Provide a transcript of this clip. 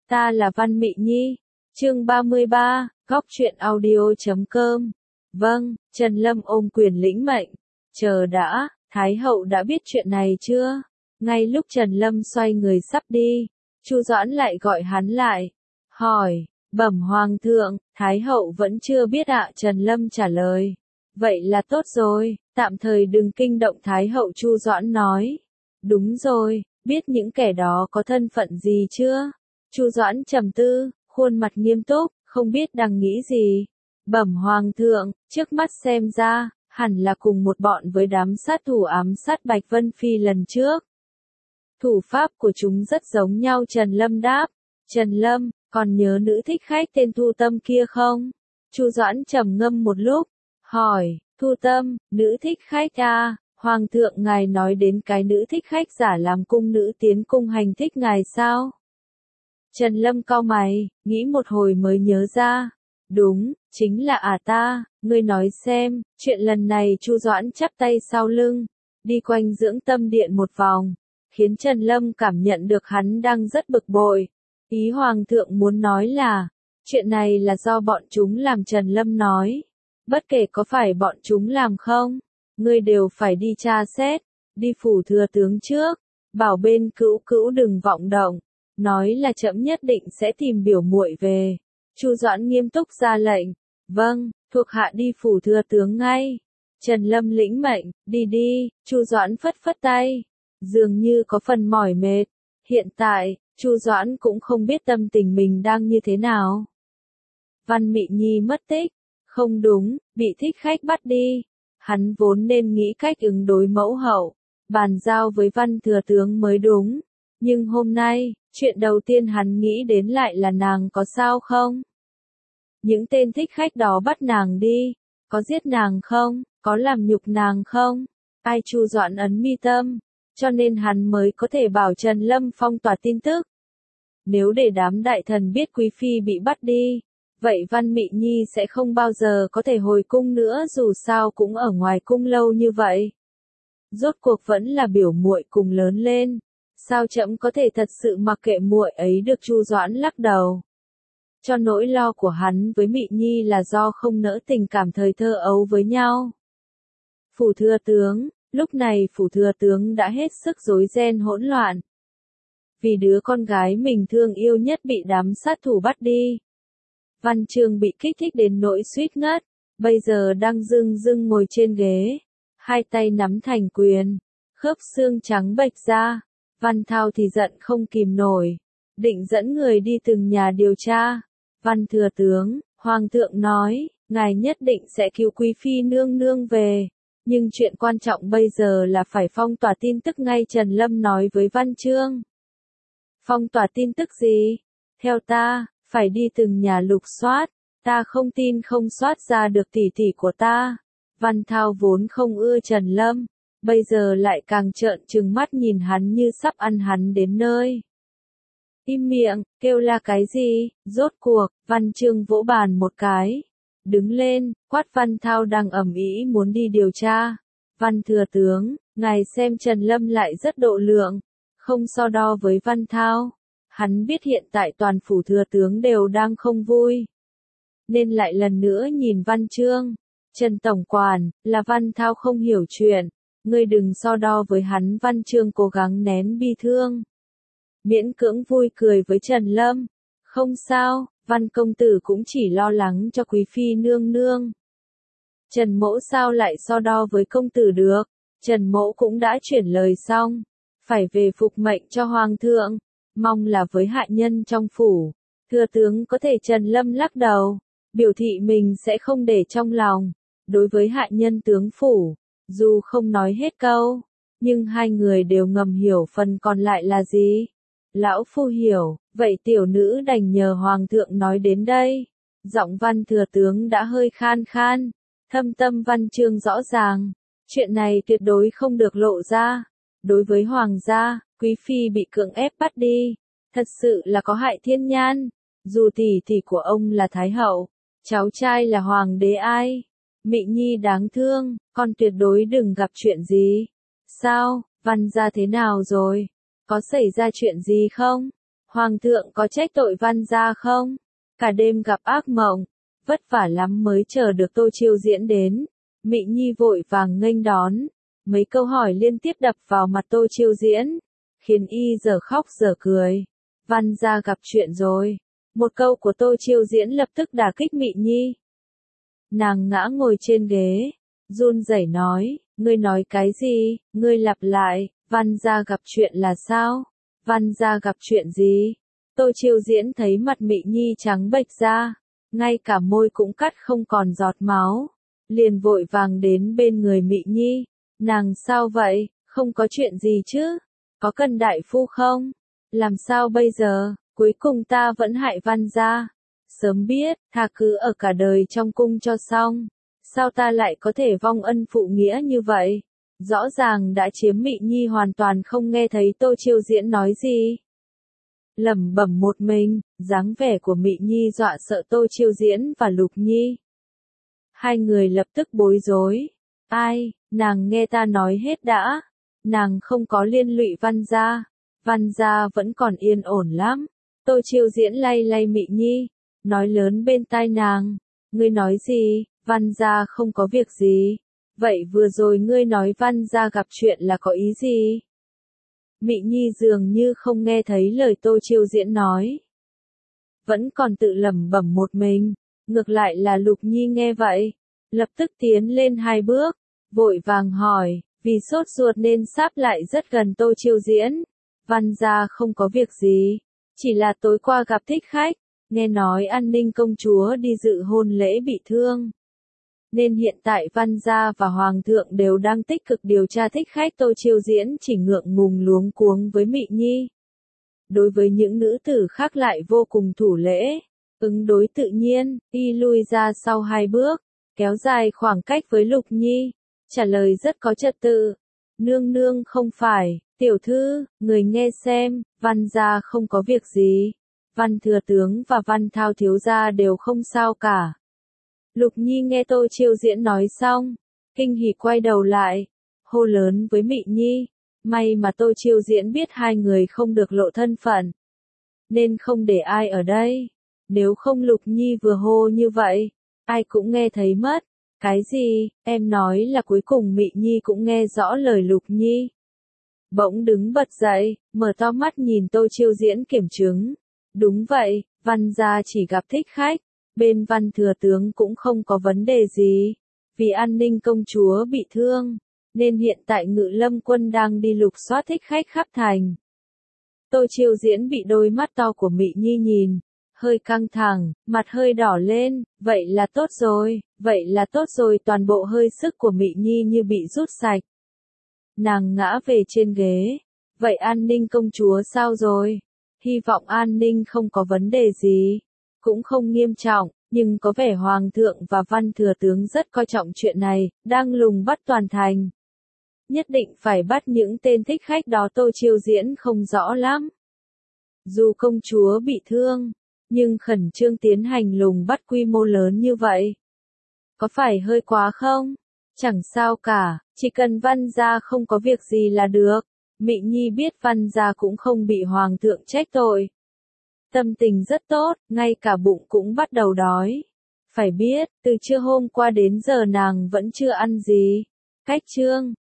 Ta là Văn Mị Nhi. Chương 33, Góc truyện audio.com. Vâng, Trần Lâm ôm quyền lĩnh mệnh. Chờ đã, Thái hậu đã biết chuyện này chưa? Ngay lúc Trần Lâm xoay người sắp đi, Chu Doãn lại gọi hắn lại. Hỏi, bẩm hoàng thượng, Thái hậu vẫn chưa biết ạ. Trần Lâm trả lời. Vậy là tốt rồi, tạm thời đừng kinh động Thái hậu. Chu Doãn nói. Đúng rồi, biết những kẻ đó có thân phận gì chưa? Chu Doãn trầm tư, khuôn mặt nghiêm túc, không biết đang nghĩ gì. Bẩm hoàng thượng, trước mắt xem ra, hẳn là cùng một bọn với đám sát thủ ám sát Bạch Vân Phi lần trước. Thủ pháp của chúng rất giống nhau. Trần Lâm đáp. Trần Lâm, còn nhớ nữ thích khách tên Thu Tâm kia không? Chu Doãn trầm ngâm một lúc, hỏi, Thu Tâm, nữ thích khách à? Hoàng thượng ngài nói đến cái nữ thích khách giả làm cung nữ tiến cung hành thích ngài sao? Trần Lâm cau mày, nghĩ một hồi mới nhớ ra. Đúng, chính là ta, ngươi nói xem, chuyện lần này. Chu Doãn chắp tay sau lưng, đi quanh dưỡng tâm điện một vòng, khiến Trần Lâm cảm nhận được hắn đang rất bực bội. Ý hoàng thượng muốn nói là, chuyện này là do bọn chúng làm. Trần Lâm nói, bất kể có phải bọn chúng làm không, ngươi đều phải đi tra xét, đi phủ thừa tướng trước, bảo bên Cữu Cữu đừng vọng động, nói là trẫm nhất định sẽ tìm biểu muội về. Chu Doãn nghiêm túc ra lệnh. Vâng, thuộc hạ đi phủ thừa tướng ngay. Trần Lâm lĩnh mệnh, đi đi. Chu Doãn phất phất tay, dường như có phần mỏi mệt. Hiện tại, Chu Doãn cũng không biết tâm tình mình đang như thế nào. Văn Mị Nhi mất tích. Không đúng, bị thích khách bắt đi. Hắn vốn nên nghĩ cách ứng đối mẫu hậu, bàn giao với Văn thừa tướng mới đúng. Nhưng hôm nay, chuyện đầu tiên hắn nghĩ đến lại là nàng có sao không? Những tên thích khách đó bắt nàng đi, có giết nàng không? Có làm nhục nàng không? Ai? Chu Doãn ấn mi tâm, cho nên hắn mới có thể bảo Trần Lâm phong tỏa tin tức. Nếu để đám đại thần biết quý phi bị bắt đi, vậy Văn Mị Nhi sẽ không bao giờ có thể hồi cung nữa, dù sao cũng ở ngoài cung lâu như vậy. Rốt cuộc vẫn là biểu muội cùng lớn lên, sao trẫm có thể thật sự mặc kệ muội ấy được? Chu Doãn lắc đầu. Cho nỗi lo của hắn với Mị Nhi là do không nỡ tình cảm thời thơ ấu với nhau. Phủ thừa tướng, lúc này phủ thừa tướng đã hết sức rối ren hỗn loạn. Vì đứa con gái mình thương yêu nhất bị đám sát thủ bắt đi. Văn Chương bị kích thích đến nỗi suýt ngất, bây giờ đang rưng rưng ngồi trên ghế, hai tay nắm thành quyền, khớp xương trắng bệch ra. Văn Thao thì giận không kìm nổi, định dẫn người đi từng nhà điều tra. Văn thừa tướng, hoàng thượng nói, ngài nhất định sẽ cứu quý phi nương nương về, nhưng chuyện quan trọng bây giờ là phải phong tỏa tin tức ngay. Trần Lâm nói với Văn Chương. Phong tỏa tin tức gì? Theo ta, phải đi từng nhà lục soát, ta không tin không soát ra được tỷ tỷ của ta. Văn Thao vốn không ưa Trần Lâm, bây giờ lại càng trợn trừng mắt nhìn hắn như sắp ăn hắn đến nơi. Im miệng, kêu la cái gì? Rốt cuộc, Văn Chương vỗ bàn một cái, đứng lên, quát Văn Thao đang ầm ĩ muốn đi điều tra. Văn thừa tướng, ngài xem. Trần Lâm lại rất độ lượng, không so đo với Văn Thao. Hắn biết hiện tại toàn phủ thừa tướng đều đang không vui, nên lại lần nữa nhìn Văn Chương. Trần tổng quản, là Văn Thao không hiểu chuyện, ngươi đừng so đo với hắn. Văn Chương cố gắng nén bi thương, miễn cưỡng vui cười với Trần Lâm. Không sao, Văn công tử cũng chỉ lo lắng cho quý phi nương nương. Trần mỗ sao lại so đo với công tử được? Trần mỗ cũng đã chuyển lời xong, phải về phục mệnh cho hoàng thượng, mong là với hạ nhân trong phủ, thừa tướng có thể. Trần Lâm lắc đầu, biểu thị mình sẽ không để trong lòng. Đối với hạ nhân tướng phủ, dù không nói hết câu, nhưng hai người đều ngầm hiểu phần còn lại là gì. Lão phu hiểu, vậy tiểu nữ đành nhờ hoàng thượng nói đến đây. Giọng Văn thừa tướng đã hơi khan khan, thâm tâm Văn Chương rõ ràng, chuyện này tuyệt đối không được lộ ra. Đối với hoàng gia, quý phi bị cưỡng ép bắt đi, thật sự là có hại thiên nhan. Dù tỷ tỷ của ông là thái hậu, cháu trai là hoàng đế ai, Mị Nhi đáng thương, con tuyệt đối đừng gặp chuyện gì. Sao, Văn gia thế nào rồi? Có xảy ra chuyện gì không? Hoàng thượng có trách tội Văn gia không? Cả đêm gặp ác mộng, vất vả lắm mới chờ được Tô Chiêu Diễn đến. Mị Nhi vội vàng nghênh đón, mấy câu hỏi liên tiếp đập vào mặt Tô Chiêu Diễn, khiến y giờ khóc giờ cười. Văn gia gặp chuyện rồi. Một câu của Tô Chiêu Diễn lập tức đả kích Mị Nhi. Nàng ngã ngồi trên ghế, run rẩy nói, ngươi nói cái gì, ngươi lặp lại, Văn gia gặp chuyện là sao? Văn gia gặp chuyện gì? Tô Chiêu Diễn thấy mặt Mị Nhi trắng bệch ra, ngay cả môi cũng cắt không còn giọt máu, liền vội vàng đến bên người Mị Nhi. Nàng sao vậy, không có chuyện gì chứ? Có cần đại phu không? Làm sao bây giờ, cuối cùng ta vẫn hại Văn gia. Sớm biết, thà cứ ở cả đời trong cung cho xong. Sao ta lại có thể vong ân phụ nghĩa như vậy? Rõ ràng đã chiếm. Mị Nhi hoàn toàn không nghe thấy Tô Chiêu Diễn nói gì. Lẩm bẩm một mình, dáng vẻ của Mị Nhi dọa sợ Tô Chiêu Diễn và Lục Nhi. Hai người lập tức bối rối. Ai, nàng nghe ta nói hết đã. Nàng không có liên lụy Văn gia. Văn gia vẫn còn yên ổn lắm. Tô Chiêu Diễn lay lay Mị Nhi, nói lớn bên tai nàng. Ngươi nói gì, Văn gia không có việc gì. Vậy vừa rồi ngươi nói Văn gia gặp chuyện là có ý gì? Mị Nhi dường như không nghe thấy lời Tô Chiêu Diễn nói. Vẫn còn tự lẩm bẩm một mình. Ngược lại là Lục Nhi nghe vậy, lập tức tiến lên 2 bước, vội vàng hỏi, vì sốt ruột nên sáp lại rất gần Tô Chiêu Diễn. Văn gia không có việc gì, chỉ là tối qua gặp thích khách, nghe nói An Ninh công chúa đi dự hôn lễ bị thương. Nên hiện tại Văn gia và Hoàng thượng đều đang tích cực điều tra thích khách. Tô Chiêu Diễn chỉ ngượng ngùng luống cuống với Mị Nhi. Đối với những nữ tử khác lại vô cùng thủ lễ, ứng đối tự nhiên, y lui ra sau 2 bước, kéo dài khoảng cách với Lục Nhi, trả lời rất có trật tự. Nương nương không phải, tiểu thư, người nghe xem, Văn gia không có việc gì. Văn thừa tướng và Văn Thao thiếu gia đều không sao cả. Lục Nhi nghe Tô Chiêu Diễn nói xong, kinh hỉ quay đầu lại, hô lớn với Mị Nhi. May mà Tô Chiêu Diễn biết hai người không được lộ thân phận, nên không để ai ở đây. Nếu không Lục Nhi vừa hô như vậy, ai cũng nghe thấy mất. Cái gì, em nói là cuối cùng Mị Nhi cũng nghe rõ lời Lục Nhi. Bỗng đứng bật dậy, mở to mắt nhìn Tô Chiêu Diễn kiểm chứng. Đúng vậy, Văn gia chỉ gặp thích khách, bên Văn thừa tướng cũng không có vấn đề gì. Vì An Ninh công chúa bị thương, nên hiện tại Ngự Lâm quân đang đi lục soát thích khách khắp thành. Tô Chiêu Diễn bị đôi mắt to của Mị Nhi nhìn, hơi căng thẳng, mặt hơi đỏ lên. Vậy là tốt rồi, vậy là tốt rồi. Toàn bộ hơi sức của Mị Nhi như bị rút sạch. Nàng ngã về trên ghế. Vậy An Ninh công chúa sao rồi? Hy vọng An Ninh không có vấn đề gì, cũng không nghiêm trọng, nhưng có vẻ Hoàng thượng và Văn thừa tướng rất coi trọng chuyện này, đang lùng bắt toàn thành. Nhất định phải bắt những tên thích khách đó. Tô Chiêu Diễn không rõ lắm. Dù công chúa bị thương, nhưng khẩn trương tiến hành lùng bắt quy mô lớn như vậy, có phải hơi quá không? Chẳng sao cả, chỉ cần Văn gia không có việc gì là được. Mị Nhi biết Văn gia cũng không bị Hoàng thượng trách tội. Tâm tình rất tốt, ngay cả bụng cũng bắt đầu đói. Phải biết, từ trưa hôm qua đến giờ nàng vẫn chưa ăn gì. Cách chương